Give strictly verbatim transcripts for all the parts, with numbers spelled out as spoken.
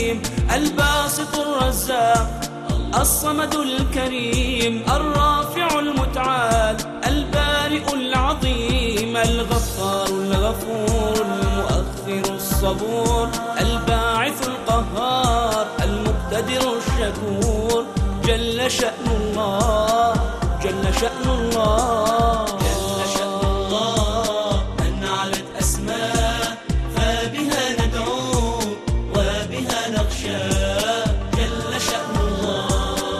الحكيم الباسط الرزاق الصمد الكريم الرافع المتعال البارئ العظيم الغفار الغفور المؤخر الصبور الباعث القهار المقتدر الشكور جل شأن الله جل شأن الله جل شأن الله من علت أسماء فبها ندعو وبها نخشى جل شأن الله.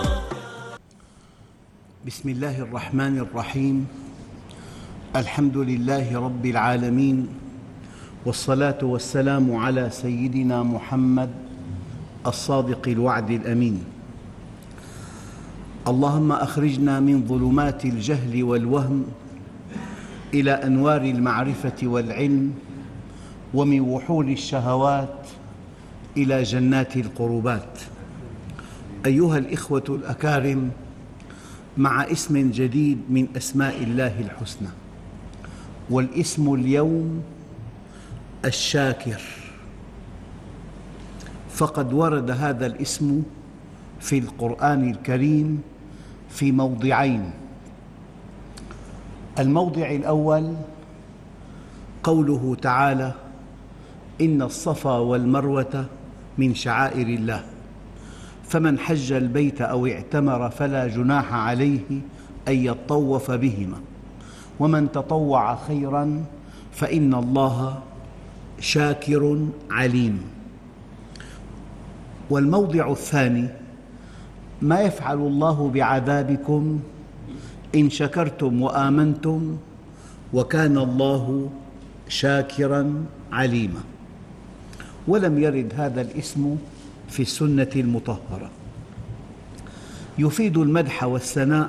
بسم الله الرحمن الرحيم. الحمد لله رب العالمين، والصلاة والسلام على سيدنا محمد الصادق الوعد الأمين. اللهم أخرجنا من ظلمات الجهل والوهم إلى أنوار المعرفة والعلم، ومن وحول الشهوات إلى جنات القربات. أيها الإخوة الأكارم، مع اسم جديد من أسماء الله الحسنى، والاسم اليوم الشاكر. فقد ورد هذا الاسم في القرآن الكريم في موضعين. الموضع الأول قوله تعالى: إن الصفا والمروة من شعائر الله، فمن حج البيت أو اعتمر فلا جناح عليه أن يطوف بهما، ومن تطوع خيراً فإن الله شاكر عليم. والموضع الثاني: ما يفعل الله بعذابكم إن شكرتم وآمنتم وكان الله شاكراً عليما. ولم يرد هذا الاسم في السنة المطهرة. يفيد المدح والثناء،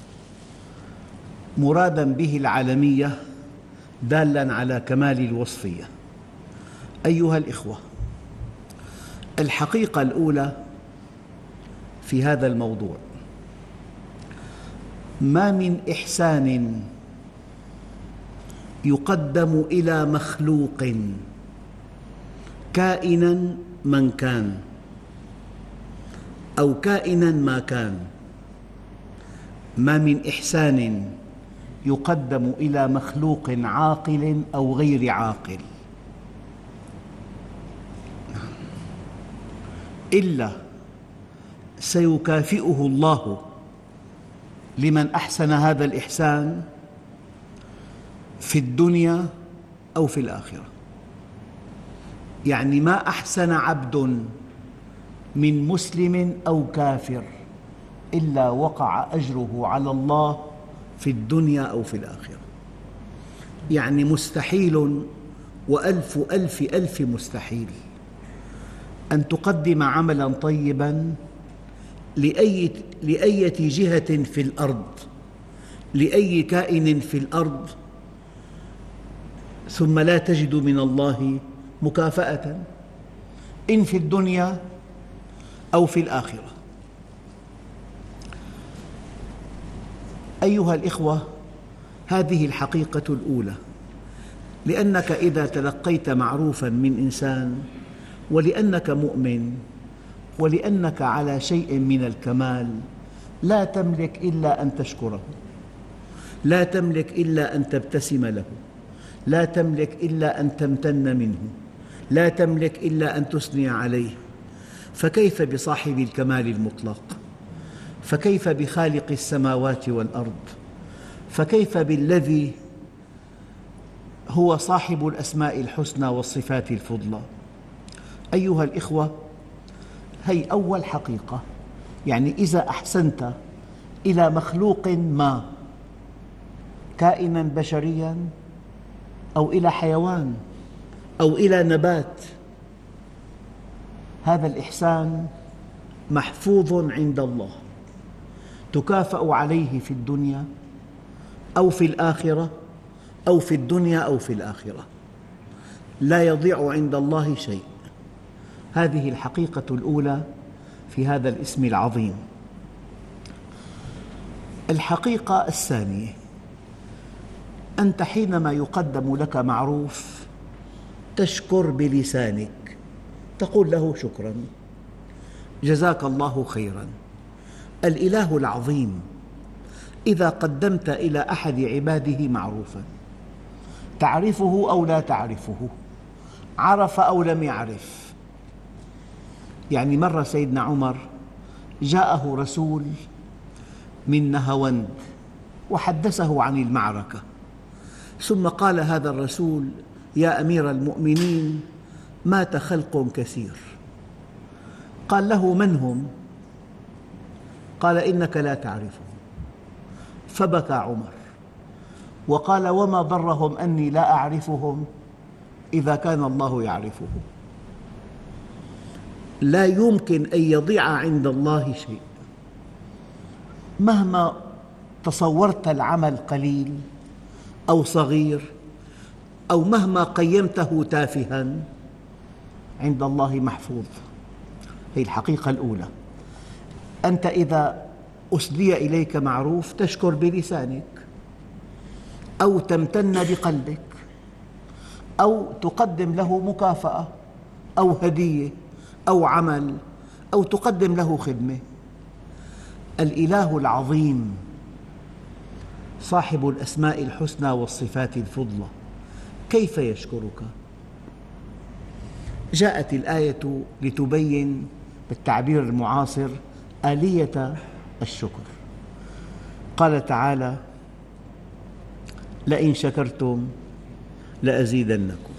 مراداً به العالمية، دالاً على كمال الوصفية. أيها الإخوة، الحقيقة الأولى في هذا الموضوع: ما من إحسان يقدم إلى مخلوق كائناً من كان أو كائناً ما كان، ما من إحسان يقدم إلى مخلوق عاقل أو غير عاقل إلا سيكافئه الله لمن أحسن هذا الإحسان في الدنيا أو في الآخرة. يعني ما أحسن عبد من مسلم أو كافر إلا وقع أجره على الله في الدنيا أو في الآخرة. يعني مستحيل وألف ألف ألف مستحيل أن تقدم عملاً طيباً لأي لأية جهة في الأرض، لأي كائن في الأرض، ثم لا تجد من الله مكافأة، إن في الدنيا أو في الآخرة. أيها الإخوة، هذه الحقيقة الأولى، لأنك إذا تلقيت معروفاً من إنسان، ولأنك مؤمن، ولأنك على شيء من الكمال، لا تملك إلا أن تشكره، لا تملك إلا أن تبتسم له، لا تملك إلا أن تمتن منه، لا تملك إلا أن تثني عليه. فكيف بصاحب الكمال المطلق؟ فكيف بخالق السماوات والأرض؟ فكيف بالذي هو صاحب الأسماء الحسنى والصفات الفضلى؟ أيها الإخوة، هي أول حقيقة. يعني إذا أحسنت إلى مخلوق ما، كائناً بشرياً أو إلى حيوان أو إلى نبات، هذا الإحسان محفوظ عند الله، تكافأ عليه في الدنيا أو في الآخرة، أو في الدنيا أو في الآخرة، لا يضيع عند الله شيء. هذه الحقيقة الأولى في هذا الاسم العظيم. الحقيقة الثانية: أنت حينما يقدم لك معروف تشكر بلسانك، تقول له شكراً، جزاك الله خيراً. الإله العظيم إذا قدمت إلى أحد عباده معروفاً، تعرفه أو لا تعرفه، عرف أو لم يعرف. يعني مرة سيدنا عمر جاءه رسول من نهاوند وحدثه عن المعركة، ثم قال هذا الرسول: يا أمير المؤمنين، مات خلق كثير. قال له: من هم؟ قال: إنك لا تعرفهم. فبكى عمر وقال: وما ضرهم أني لا أعرفهم إذا كان الله يعرفهم. لا يمكن أن يضيع عند الله شيء، مهما تصورت العمل قليل أو صغير، أو مهما قيمته تافهاً، عند الله محفوظ. هذه الحقيقة الأولى. أنت إذا أسدي إليك معروف تشكر بلسانك، أو تمتن بقلبك، أو تقدم له مكافأة أو هدية أو عمل، أو تقدم له خدمة. الإله العظيم صاحب الأسماء الحسنى والصفات الفضلى كيف يشكرك؟ جاءت الآية لتبين بالتعبير المعاصر آلية الشكر. قال تعالى: لئن شكرتم لأزيدنكم،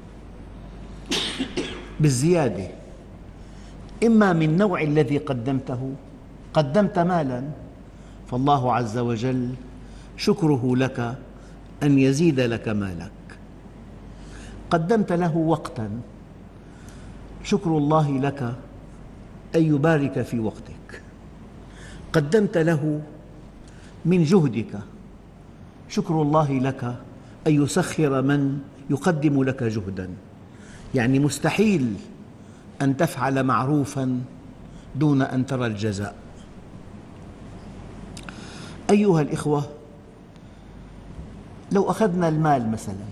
بالزيادة، إما من نوع الذي قدمته، قدمت مالاً، فالله عز وجل شكره لك أن يزيد لك مالك. قدمت له وقتاً، شكر الله لك أن يبارك في وقتك. قدمت له من جهدك، شكر الله لك أن يسخر من يقدم لك جهداً. يعني مستحيل أن تفعل معروفاً دون أن ترى الجزاء. أيها الإخوة، لو أخذنا المال مثلاً،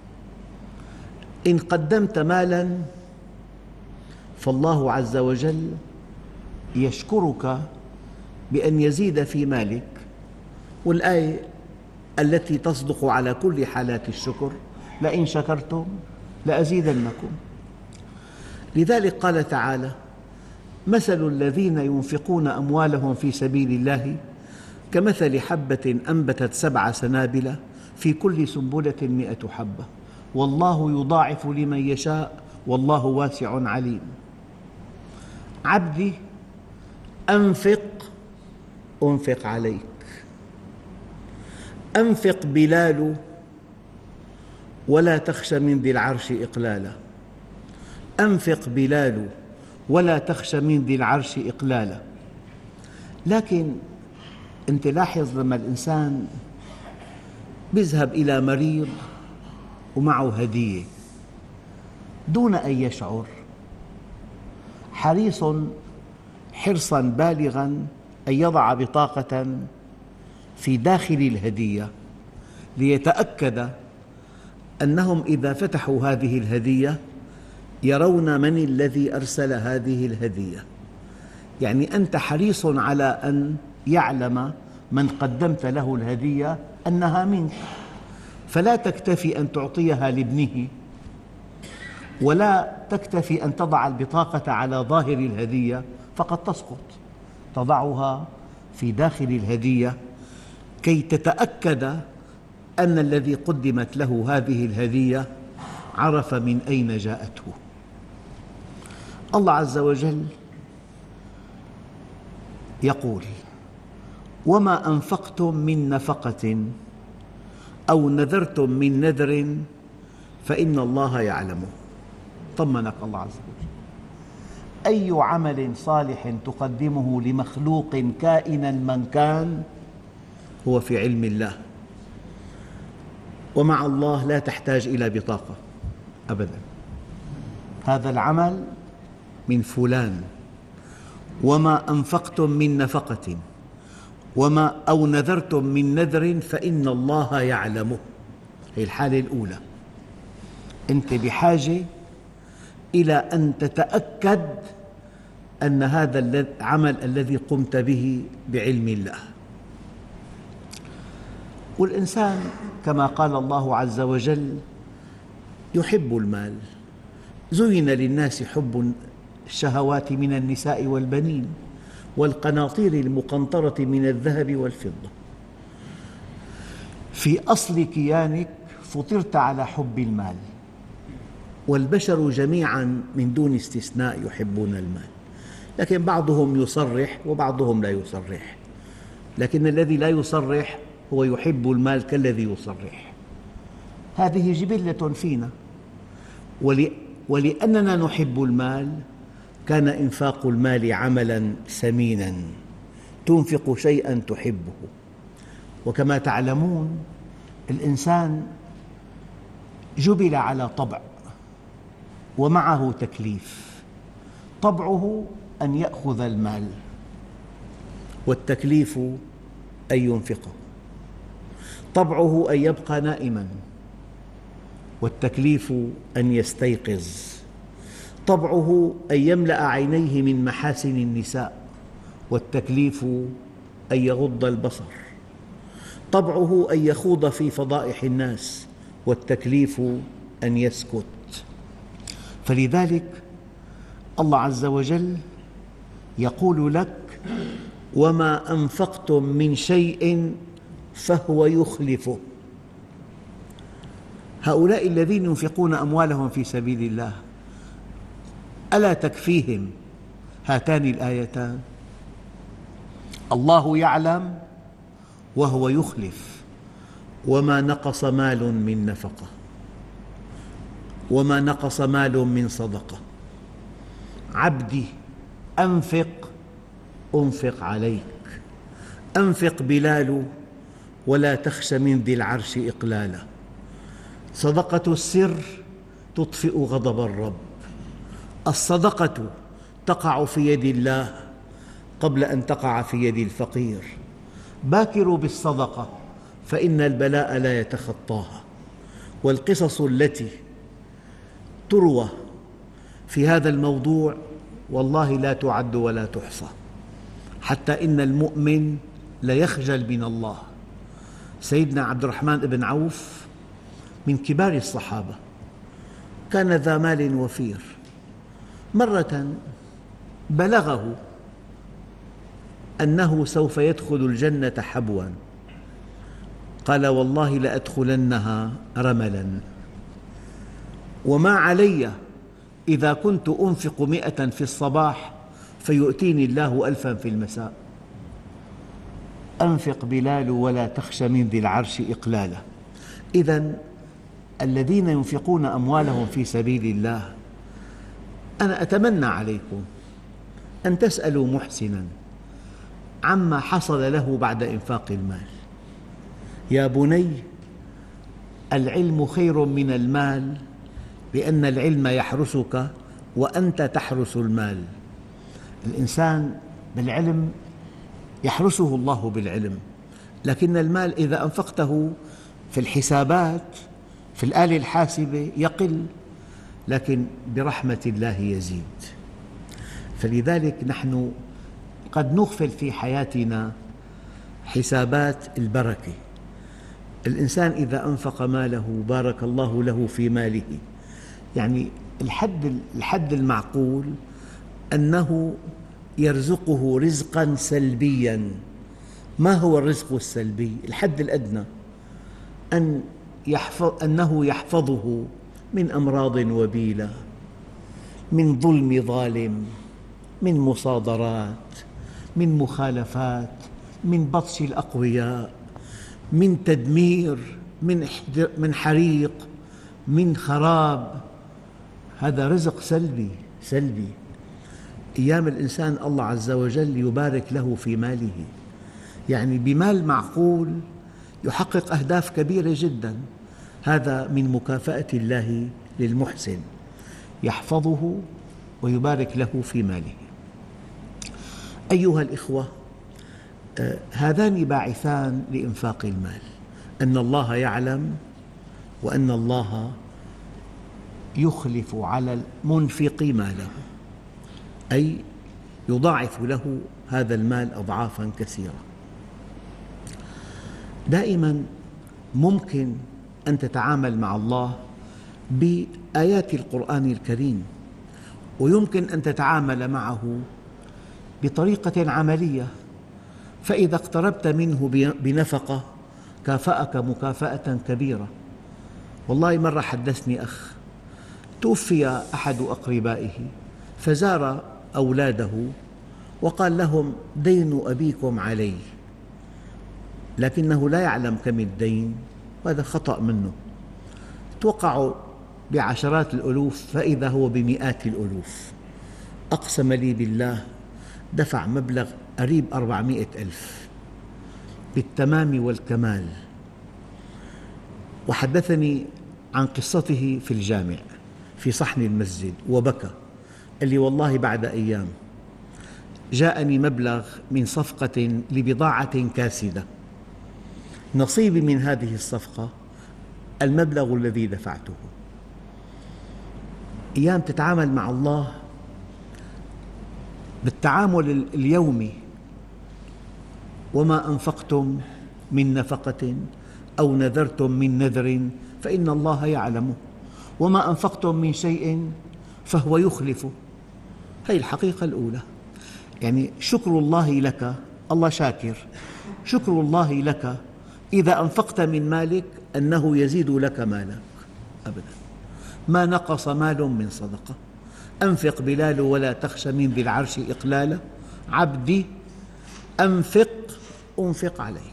إن قدمت مالاً فالله عز وجل يشكرك بأن يزيد في مالك، والآية التي تصدق على كل حالات الشكر: لئن شكرتم لأزيدنكم. لذلك قال تعالى: مثل الذين ينفقون أموالهم في سبيل الله كمثل حبة أنبتت سبع سنابل في كل سنبلة مئة حبة والله يضاعف لمن يشاء والله واسع عليم. عبدي أنفق أنفق عليك. أنفق بلال ولا تخش من ذي العرش إقلالا. أنفق بلال ولا تخش من ذي العرش إقلالا. لكن أنت لاحظ لما الإنسان يذهب إلى مريض ومعه هدية دون أن يشعر، حريص حرصاً بالغاً أن يضع بطاقة في داخل الهدية ليتأكد أنهم إذا فتحوا هذه الهدية يرون من الذي أرسل هذه الهدية. يعني أنت حريص على أن يعلم من قدمت له الهدية أنها منك، فلا تكتفي أن تعطيها لابنه، ولا تكتفي أن تضع البطاقة على ظاهر الهدية فقد تسقط، تضعها في داخل الهدية كي تتأكد أن الذي قدمت له هذه الهدية عرف من أين جاءته. الله عز وجل يقول: وما أنفقتم من نفقة أو نذرتم من نذر فإن الله يعلمه. طمنك الله عز وجل. أي عمل صالح تقدمه لمخلوق كائناً من كان هو في علم الله، ومع الله لا تحتاج إلى بطاقة أبداً. هذا العمل من فلان. وما أنفقتم من نفقة وما أو نذرتم من نذر فإن الله يعلمه. هذه الحالة الأولى. أنت بحاجة إلى أن تتأكد أن هذا العمل الذي قمت به بعلم الله. والإنسان كما قال الله عز وجل يحب المال. زين للناس حب الشهوات من النساء والبنين والقناطير المقنطرة من الذهب والفضة. في أصل كيانك فطرت على حب المال، والبشر جميعاً من دون استثناء يحبون المال، لكن بعضهم يصرح وبعضهم لا يصرح، لكن الذي لا يصرح هو يحب المال كالذي يصرح. هذه جبلة فينا، ولأننا نحب المال كان إنفاق المال عملاً ثميناً، تنفق شيئاً تحبه. وكما تعلمون الإنسان جبل على طبع ومعه تكليف. طبعه أن يأخذ المال، والتكليف أن ينفقه. طبعه أن يبقى نائماً، والتكليف أن يستيقظ. طبعه أن يملأ عينيه من محاسن النساء، والتكليف أن يغض البصر. طبعه أن يخوض في فضائح الناس، والتكليف أن يسكت. فلذلك الله عز وجل يقول لك: وما أنفقتم من شيء فهو يخلفه. هؤلاء الذين ينفقون أموالهم في سبيل الله ألا تكفيهم هاتان الآيتان؟ الله يعلم وهو يخلف، وما نقص مال من نفقة، وما نقص مال من صدقة. عبدي أنفق أنفق عليك، أنفق بلال ولا تخش من ذي العرش إقلالا. صدقة السر تطفئ غضب الرب. الصدقة تقع في يد الله قبل أن تقع في يد الفقير. باكروا بالصدقة فإن البلاء لا يتخطاها. والقصص التي تروى في هذا الموضوع والله لا تعد ولا تحصى، حتى إن المؤمن ليخجل من الله. سيدنا عبد الرحمن بن عوف من كبار الصحابة، كان ذا مال وفير. مرة بلغه أنه سوف يدخل الجنة حبواً، قال: والله لأدخلنها رملاً، وما علي إذا كنت أنفق مئة في الصباح فيؤتيني الله ألفاً في المساء. أنفق بلال ولا تخش من ذي العرش إقلالا. إذن الذين ينفقون أموالهم في سبيل الله، أنا أتمنى عليكم أن تسألوا محسناً عما حصل له بعد إنفاق المال. يا بني، العلم خير من المال، لأن العلم يحرسك وأنت تحرس المال. الإنسان بالعلم يحرسه الله بالعلم، لكن المال إذا أنفقته في الحسابات في الآلة الحاسبة يقل، لكن برحمة الله يزيد. فلذلك نحن قد نغفل في حياتنا حسابات البركة. الإنسان إذا أنفق ماله بارك الله له في ماله. يعني الحد, الحد المعقول أنه يرزقه رزقاً سلبياً. ما هو الرزق السلبي؟ الحد الأدنى أن يحفظ أنه يحفظه من أمراض وبيلة، من ظلم ظالم، من مصادرات، من مخالفات، من بطش الأقوياء، من تدمير، من حريق، من خراب. هذا رزق سلبي سلبي. أيام الإنسان الله عز وجل يبارك له في ماله، يعني بمال معقول يحقق أهداف كبيرة جداً. هذا من مكافأة الله للمحسن، يحفظه ويبارك له في ماله. أيها الإخوة، هذان باعثان لإنفاق المال: أن الله يعلم، وأن الله يخلف على المنفق ماله، أي يضاعف له هذا المال أضعافا كثيرة. دائما ممكن أن تتعامل مع الله بآيات القرآن الكريم، ويمكن أن تتعامل معه بطريقة عملية، فإذا اقتربت منه بنفقة كافأك مكافأة كبيرة. والله مرة حدثني أخ توفي أحد أقربائه فزار أولاده وقال لهم: دين أبيكم علي، لكنه لا يعلم كم الدين، وهذا خطأ منه. توقعوا بعشرات الألوف فإذا هو بمئات الألوف. أقسم لي بالله دفع مبلغ قريب أربعمئة ألف بالتمام والكمال، وحدثني عن قصته في الجامع في صحن المسجد وبكى. قال لي: والله بعد أيام جاءني مبلغ من صفقة لبضاعة كاسدة، نصيبي من هذه الصفقة المبلغ الذي دفعته. أيام تتعامل مع الله بالتعامل اليومي: وما أنفقتم من نفقة أو نذرتم من نذر فإن الله يعلمه، وما أنفقتم من شيء فهو يخلفه. هذه الحقيقة الأولى. يعني شكر الله لك، الله شاكر، شكر الله لك إذا أنفقت من مالك أنه يزيد لك مالك أبدا، ما نقص مال من صدقة. أنفق بلال ولا تخش من ذي العرش إقلالا، عبدي أنفق أنفق عليك.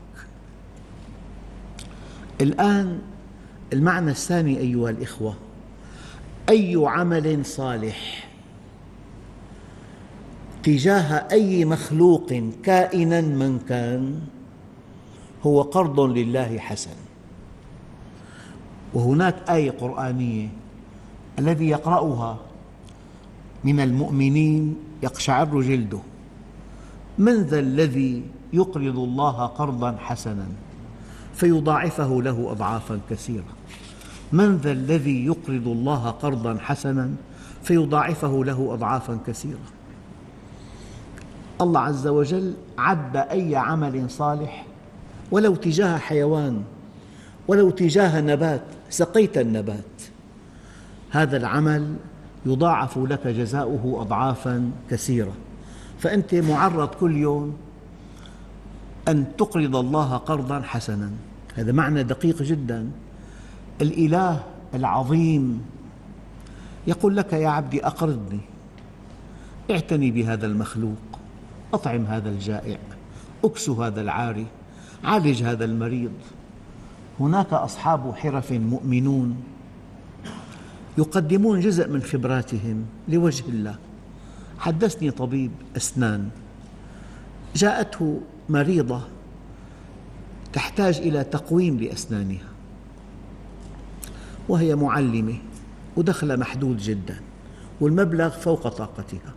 الآن المعنى الثاني أيها الإخوة: أي عمل صالح تجاه أي مخلوق كائناً من كان هو قرض لله حسن. وهناك آية قرآنية الذي يقرأها من المؤمنين يقشعر جلده: من ذا الذي يقرض الله قرضاً حسناً فيضاعفه له أضعافاً كثيرة. من ذا الذي يقرض الله قرضاً حسناً فيضاعفه له أضعافاً كثيرة. الله عز وجل عد أي عمل صالح، ولو تجاه حيوان، ولو تجاه نبات، سقيت النبات، هذا العمل يضاعف لك جزاؤه أضعافاً كثيرة. فأنت معرض كل يوم أن تقرض الله قرضاً حسناً. هذا معنى دقيق جداً. الإله العظيم يقول لك: يا عبدي أقرضني، اعتني بهذا المخلوق، أطعم هذا الجائع، أكسو هذا العاري، عالج هذا المريض. هناك أصحاب حرف مؤمنون يقدمون جزء من خبراتهم لوجه الله. حدثني طبيب أسنان جاءته مريضة تحتاج إلى تقويم لأسنانها، وهي معلمة ودخل محدود جدا والمبلغ فوق طاقتها.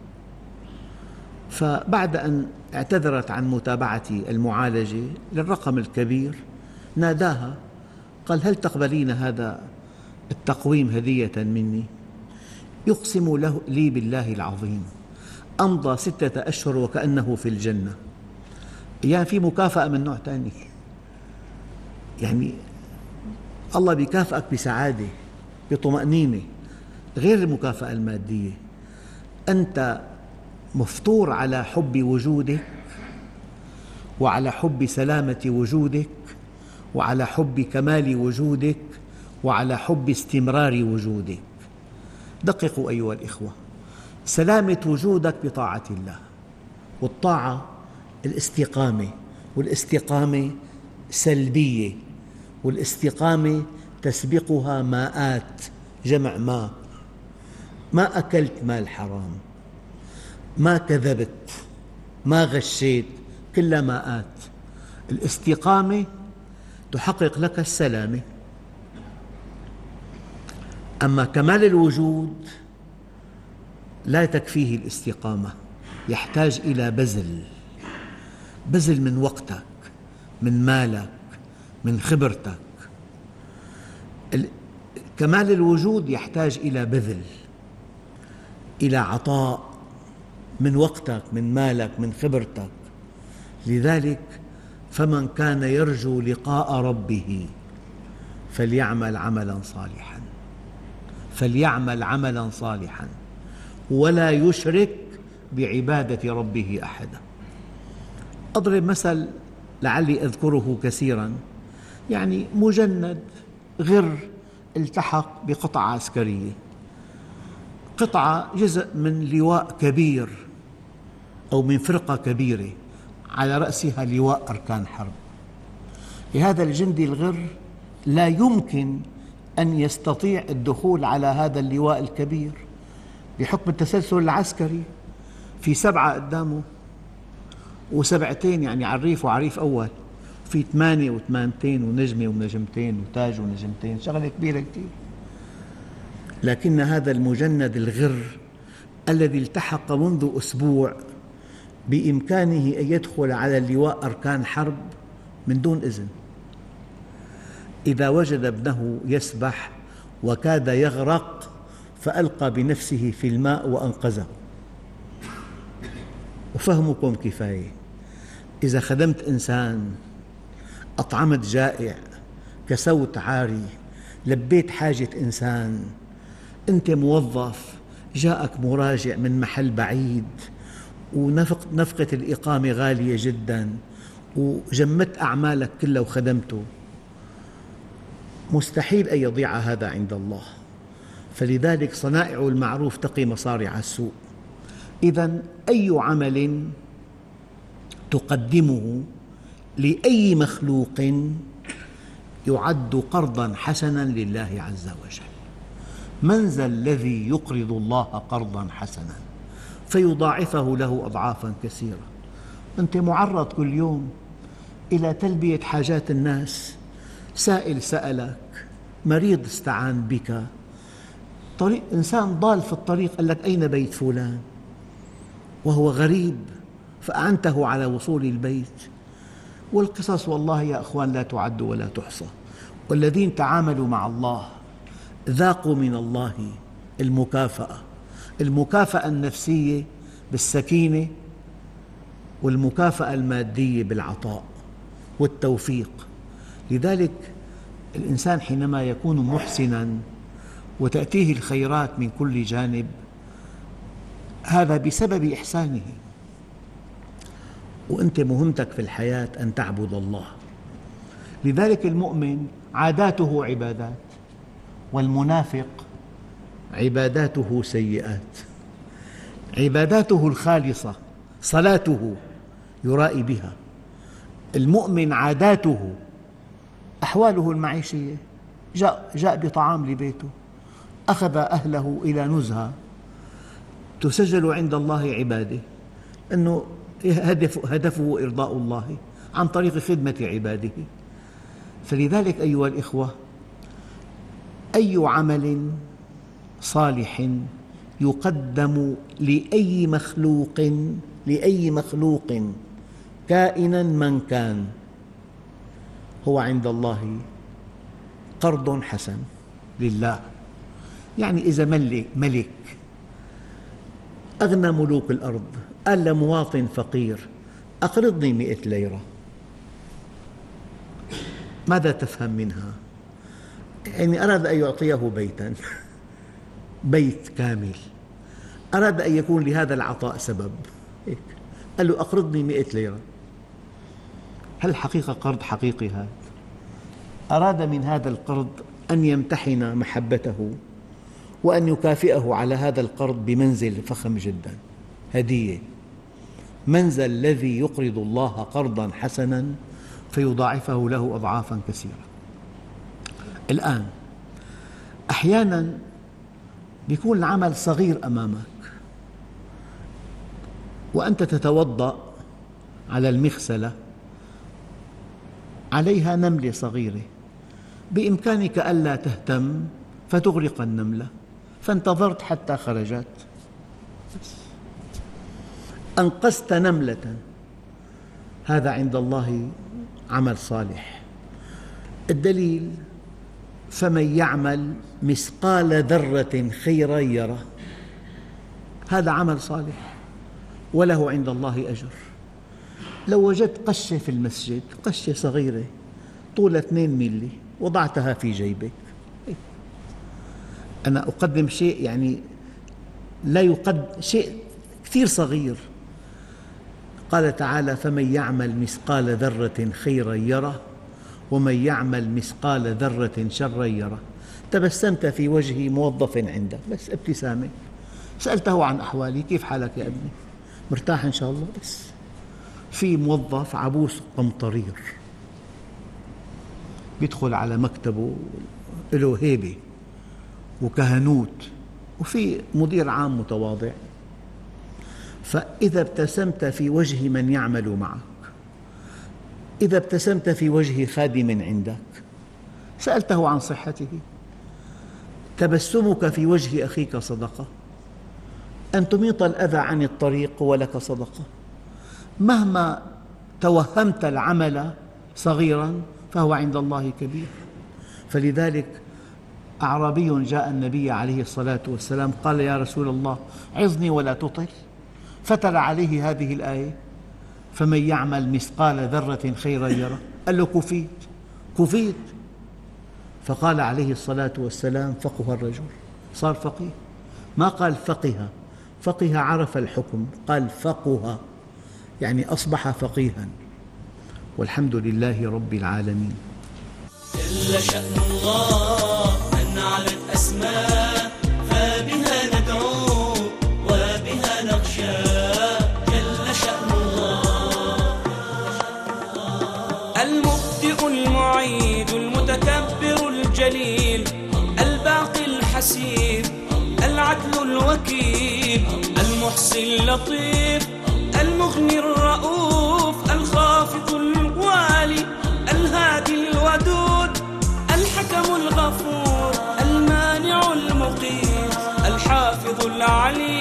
فبعد أن اعتذرت عن متابعة المعالجة للرقم الكبير ناداها قال: هل تقبلين هذا التقويم هدية مني؟ يقسم له لي بالله العظيم أمضى ستة أشهر وكأنه في الجنة. يعني في مكافأة من نوع ثاني، يعني الله بيكافئك بسعادة بطمأنينة غير المكافأة المادية. أنت مفطور على حب وجودك، وعلى حب سلامة وجودك، وعلى حب كمال وجودك، وعلى حب استمرار وجودك. دققوا أيها الإخوة، سلامة وجودك بطاعة الله، والطاعة الاستقامة، والاستقامة سلبية، والاستقامة تسبقها ماءات، جمع ماء. ما أكلت مال حرام، ما كذبت، ما غشيت، كلها ماءات. الاستقامة تحقق لك السلامة. أما كمال الوجود لا تكفيه الاستقامة، يحتاج إلى بذل، بذل من وقتك، من مالك، من خبرتك. كمال الوجود يحتاج إلى بذل، إلى عطاء من وقتك، من مالك، من خبرتك. لذلك فمن كان يرجو لقاء ربه فليعمل عملا صالحا فليعمل عملا صالحا ولا يشرك بعبادة ربه أحدا. أضرب مثل لعلي أذكره كثيرا، يعني مجند غر التحق بقطعة عسكرية، قطعة جزء من لواء كبير أو من فرقة كبيرة على رأسها لواء أركان حرب. لهذا الجندي الغر لا يمكن أن يستطيع الدخول على هذا اللواء الكبير بحكم التسلسل العسكري، في سبعة قدامه وسبعتين يعني عريف وعريف أول، في ثمانية وثمانتين ونجمة ونجمتين وتاج ونجمتين، شغلة كبيرة كثير. لكن هذا المجند الغر الذي التحق منذ أسبوع بإمكانه أن يدخل على اللواء أركان حرب من دون إذن. إذا وجد ابنه يسبح وكاد يغرق فألقى بنفسه في الماء وأنقذه. وفهمكم كفاية. إذا خدمت إنسان، أطعمت جائع، كسوت عاري، لبيت حاجة إنسان، أنت موظف جاءك مراجع من محل بعيد ونفقة الإقامة غالية جدا وجمدت أعمالك كلها وخدمته، مستحيل أن يضيع هذا عند الله. فلذلك صنائع المعروف تقي مصارع السوء. إذن أي عمل تقدمه لأي مخلوق يعد قرضاً حسناً لله عز وجل. من ذا الذي يقرض الله قرضاً حسناً فيضاعفه له أضعافاً كثيرة؟ أنت معرض كل يوم إلى تلبية حاجات الناس، سائل سألك، مريض استعان بك، طريق إنسان ضال في الطريق قال لك أين بيت فلان وهو غريب فأعنته على وصول البيت. والقصص والله يا أخوان لا تعد ولا تحصى. والذين تعاملوا مع الله ذاقوا من الله المكافأة، المكافأة النفسية بالسكينة، والمكافأة المادية بالعطاء والتوفيق. لذلك الإنسان حينما يكون محسناً وتأتيه الخيرات من كل جانب، هذا بسبب إحسانه. وأنت مهمتك في الحياة أن تعبد الله. لذلك المؤمن عاداته عبادات، والمنافق عباداته سيئات. عباداته الخالصة صلاته يرائي بها، المؤمن عاداته أحواله المعيشية، جاء, جاء بطعام لبيته، أخذ أهله إلى نزهة تسجل عند الله عباده، أنه هدف هدفه إرضاء الله عن طريق خدمة عباده. فلذلك أيها الإخوة، أي عمل صالح يقدم لأي مخلوق لأي مخلوق كائناً من كان هو عند الله قرض حسن لله. يعني إذا ملك, ملك أغنى ملوك الأرض قال لمواطن فقير أقرضني مئة ليرة، ماذا تفهم منها؟ يعني أراد أن يعطيه بيتاً، بيت كامل، أراد أن يكون لهذا العطاء سبب، قال له أقرضني مئة ليرة. هل حقيقة قرض حقيقي هذا؟ أراد من هذا القرض أن يمتحن محبته وأن يكافئه على هذا القرض بمنزل فخم جدا، هدية. من ذا الذي يقرض الله قرضاً حسناً فيضاعفه له أضعافاً كثيرة. الآن أحياناً يكون العمل صغير أمامك وأنت تتوضأ على المغسلة، عليها نملة صغيرة، بإمكانك ألا تهتم فتغرق النملة، فانتظرت حتى خرجت، أنقذت نملة، هذا عند الله عمل صالح. الدليل: فمن يعمل مثقال ذرة خيراً يره، هذا عمل صالح. وله عند الله أجر. لو وجدت قشة في المسجد، قشة صغيرة طولها اثنين ميلي، وضعتها في جيبك، أنا أقدم شيء يعني لا يقدم، شيء كثير صغير. قال تعالى: فمن يعمل مثقال ذرة خيرا يره ومن يعمل مثقال ذرة شرا يره. تبسمت في وجه موظف عندك، بس ابتسامة، سألته عن أحوالي: كيف حالك يا ابني؟ مرتاح إن شاء الله؟ بس في موظف عبوس قمطرير بيدخل على مكتبه له هيبة وكهنوت، وفي مدير عام متواضع، فإذا ابتسمت في وجه من يعمل معك، إذا ابتسمت في وجه خادم عندك، سألته عن صحته، تبسمك في وجه أخيك صدقة، أن تميط الأذى عن الطريق ولك صدقة. مهما توهمت العمل صغيراً فهو عند الله كبير. فلذلك أعرابي جاء النبي عليه الصلاة والسلام قال: يا رسول الله عظني ولا تطل، فتل عليه هذه الآية: فمن يعمل مثقال ذرة خيرا يره. قال له: كفيت كفيت. فقال عليه الصلاة والسلام: فقه الرجل، صار فقيه. ما قال فقه، فقه عرف الحكم، قال فقه يعني أصبح فقيها. والحمد لله رب العالمين. جل شأن الله من على الأسماء، فبها ندعو وبها نخشى. جل شأن الله المبدئ المعيد المتكبر الجليل الباقي الحسيب العدل الوكيل المحصي اللطيف المغني الرؤوف الخافض الوالي الهادي الودود الحكم الغفور المانع المقيت الحافظ العليم